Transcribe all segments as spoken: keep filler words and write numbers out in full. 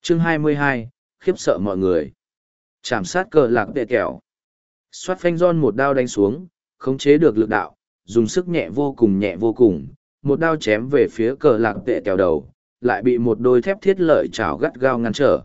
Chương hai mươi hai, khiếp sợ mọi người. Chạm sát cờ lạc vệ kẹo. Xoát phanh giòn một đao đánh xuống, khống chế được lực đạo, dùng sức nhẹ vô cùng nhẹ vô cùng, một đao chém về phía cờ lạc vệ kẹo đầu, lại bị một đôi thép thiết lợi chảo gắt gao ngăn trở.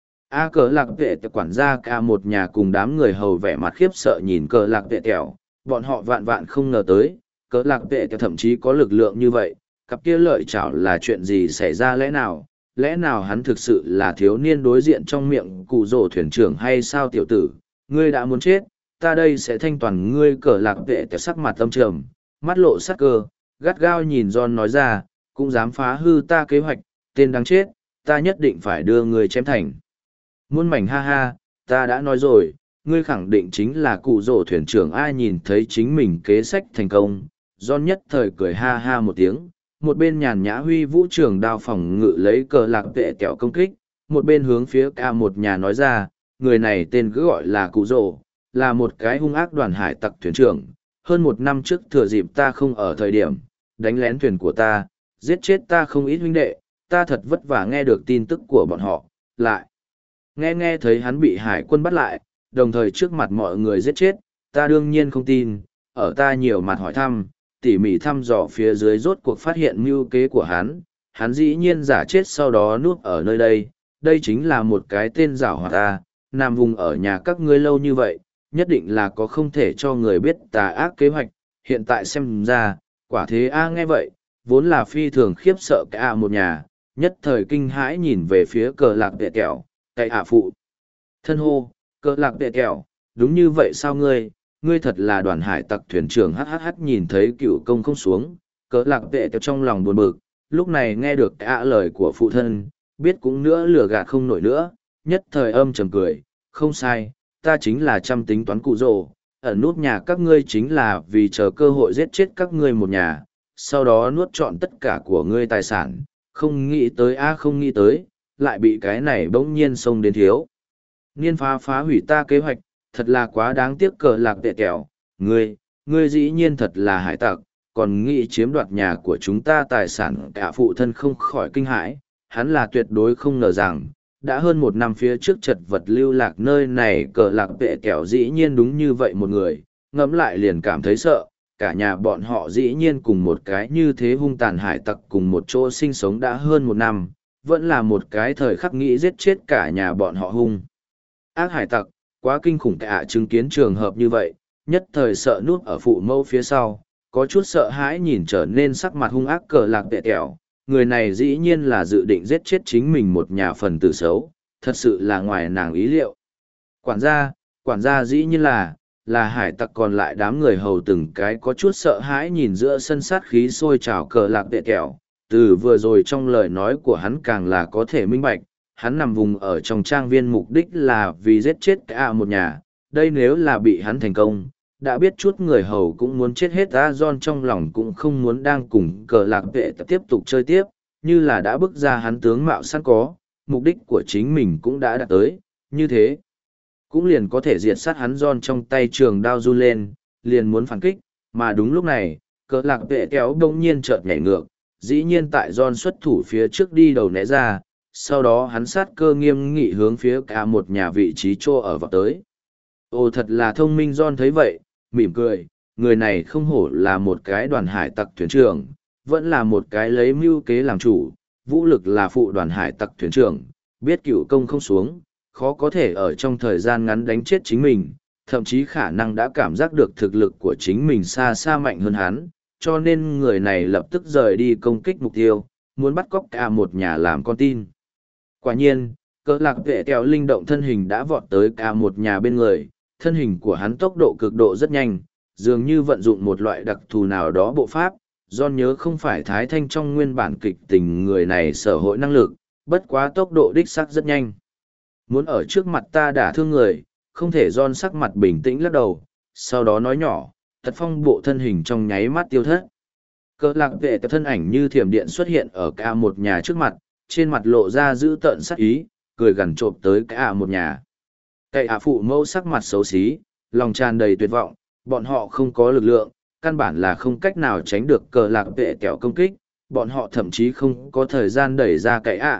A cờ lạc vệ kẹo quản gia cả một nhà cùng đám người hầu vẻ mặt khiếp sợ nhìn cờ lạc vệ kẹo, bọn họ vạn vạn không ngờ tới, cờ lạc vệ kẹo thậm chí có lực lượng như vậy, cặp kia lợi chảo là chuyện gì xảy ra lẽ nào? Lẽ nào hắn thực sự là thiếu niên đối diện trong miệng cụ rổ thuyền trưởng hay sao tiểu tử, ngươi đã muốn chết, ta đây sẽ thanh toàn ngươi. Cờ lạc vệ kẹo sắc mặt tâm trầm, mắt lộ sắc cơ, gắt gao nhìn John nói ra, cũng dám phá hư ta kế hoạch, tên đáng chết, ta nhất định phải đưa ngươi chém thành muôn mảnh. Ha ha, ta đã nói rồi, ngươi khẳng định chính là cụ rổ thuyền trưởng. Ai nhìn thấy chính mình kế sách thành công, John nhất thời cười ha ha một tiếng, một bên nhàn nhã huy vũ trường đao phòng ngự lấy cờ lạc vệ kẹo công kích, một bên hướng phía cả một nhà nói ra, người này tên cứ gọi là cụ rổ, là một cái hung ác đoàn hải tặc thuyền trưởng. Hơn một năm trước thừa dịp ta không ở thời điểm, đánh lén thuyền của ta, giết chết ta không ít huynh đệ, ta thật vất vả nghe được tin tức của bọn họ, lại nghe nghe thấy hắn bị hải quân bắt lại, đồng thời trước mặt mọi người giết chết, ta đương nhiên không tin, ở ta nhiều mặt hỏi thăm, tỉ mỉ thăm dò phía dưới rốt cuộc phát hiện mưu kế của hắn, hắn dĩ nhiên giả chết sau đó núp ở nơi đây, đây chính là một cái tên giảo hoạt ta, nằm vùng ở nhà các ngươi lâu như vậy, nhất định là có không thể cho người biết tà ác kế hoạch, hiện tại xem ra, quả thế a. Nghe vậy, vốn là phi thường khiếp sợ cả một nhà, nhất thời kinh hãi nhìn về phía cờ lạc vệ kẹo, cậy hạ phụ. Thân hô, cờ lạc vệ kẹo, đúng như vậy sao ngươi, ngươi thật là đoàn hải tặc thuyền trưởng. Hhh nhìn thấy cựu công không xuống, cờ lạc vệ kẹo trong lòng buồn bực, lúc này nghe được cả lời của phụ thân, biết cũng nữa lừa gạt không nổi nữa, nhất thời âm trầm cười, không sai, ta chính là chăm tính toán cụ rồ, ở nút nhà các ngươi chính là vì chờ cơ hội giết chết các ngươi một nhà, sau đó nuốt trọn tất cả của ngươi tài sản, không nghĩ tới a không nghĩ tới, lại bị cái này bỗng nhiên xông đến thiếu niên phá phá hủy ta kế hoạch, thật là quá đáng tiếc. Cờ lạc vệ kẹo, ngươi, ngươi dĩ nhiên thật là hải tặc, còn nghĩ chiếm đoạt nhà của chúng ta tài sản. Cả phụ thân không khỏi kinh hãi, hắn là tuyệt đối không ngờ rằng, đã hơn một năm phía trước chật vật lưu lạc nơi này, cờ lạc vệ kẹo dĩ nhiên đúng như vậy một người, ngẫm lại liền cảm thấy sợ, cả nhà bọn họ dĩ nhiên cùng một cái như thế hung tàn hải tặc cùng một chỗ sinh sống đã hơn một năm, vẫn là một cái thời khắc nghĩ giết chết cả nhà bọn họ hung ác hải tặc, quá kinh khủng. Cả chứng kiến trường hợp như vậy, nhất thời sợ núp ở phụ mẫu phía sau, có chút sợ hãi nhìn trở nên sắc mặt hung ác cờ lạc vệ kẹo, người này dĩ nhiên là dự định giết chết chính mình một nhà phần tử xấu, thật sự là ngoài nàng ý liệu. Quản gia, quản gia dĩ nhiên là, là hải tặc. Còn lại đám người hầu từng cái có chút sợ hãi nhìn giữa sân sát khí sôi trào cờ lạc vệ kẹo, từ vừa rồi trong lời nói của hắn càng là có thể minh bạch, hắn nằm vùng ở trong trang viên mục đích là vì giết chết cả một nhà, đây nếu là bị hắn thành công, đã biết chút người hầu cũng muốn chết hết. A John trong lòng cũng không muốn đang cùng cờ lạc vệ tiếp tục chơi tiếp, như là đã bức ra hắn tướng mạo sẵn có, mục đích của chính mình cũng đã đạt tới, như thế cũng liền có thể diệt sát hắn. John trong tay trường đao run lên, liền muốn phản kích, mà đúng lúc này, cờ lạc vệ kéo đông nhiên chợt nhảy ngược, dĩ nhiên tại John xuất thủ phía trước đi đầu né ra, sau đó hắn sát cơ nghiêm nghị hướng phía cả một nhà vị trí chỗ ở vào tới. Ồ, thật là thông minh. John thấy vậy, mỉm cười, người này không hổ là một cái đoàn hải tặc thuyền trưởng, vẫn là một cái lấy mưu kế làm chủ, vũ lực là phụ đoàn hải tặc thuyền trưởng, biết cựu công không xuống, khó có thể ở trong thời gian ngắn đánh chết chính mình, thậm chí khả năng đã cảm giác được thực lực của chính mình xa xa mạnh hơn hắn, cho nên người này lập tức rời đi công kích mục tiêu, muốn bắt cóc cả một nhà làm con tin. Quả nhiên, cỡ lạc vệ kẹo linh động thân hình đã vọt tới cả một nhà bên người, thân hình của hắn tốc độ cực độ rất nhanh, dường như vận dụng một loại đặc thù nào đó bộ pháp. John nhớ không phải Thái Thanh trong nguyên bản kịch tình người này sở hội năng lực, bất quá tốc độ đích sắc rất nhanh. Muốn ở trước mặt ta đả thương người, không thể. John sắc mặt bình tĩnh lắc đầu, sau đó nói nhỏ, tật phong bộ thân hình trong nháy mắt tiêu thất. Cỡ lạc vệ cái thân ảnh như thiểm điện xuất hiện ở cả một nhà trước mặt, trên mặt lộ ra dữ tợn sắc ý, cười gằn trộm tới cả một nhà. Cậy ả phụ mẫu sắc mặt xấu xí, lòng tràn đầy tuyệt vọng, bọn họ không có lực lượng, căn bản là không cách nào tránh được cờ lạc vệ kẹo công kích, bọn họ thậm chí không có thời gian đẩy ra cậy ả.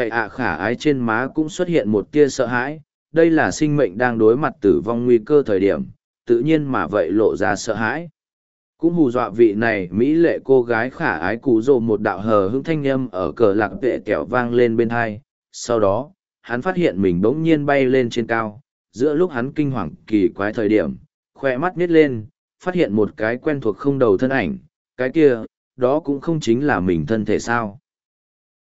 Cậy ạ khả ái trên má cũng xuất hiện một tia sợ hãi, đây là sinh mệnh đang đối mặt tử vong nguy cơ thời điểm, tự nhiên mà vậy lộ ra sợ hãi. Cũng hù dọa vị này mỹ lệ cô gái khả ái cụ rồ một đạo hờ hững thanh âm ở cờ lạc vệ kẹo vang lên bên hai. Sau đó, hắn phát hiện mình bỗng nhiên bay lên trên cao, giữa lúc hắn kinh hoàng kỳ quái thời điểm, khoe mắt nhếch lên, phát hiện một cái quen thuộc không đầu thân ảnh, cái kia, đó cũng không chính là mình thân thể sao.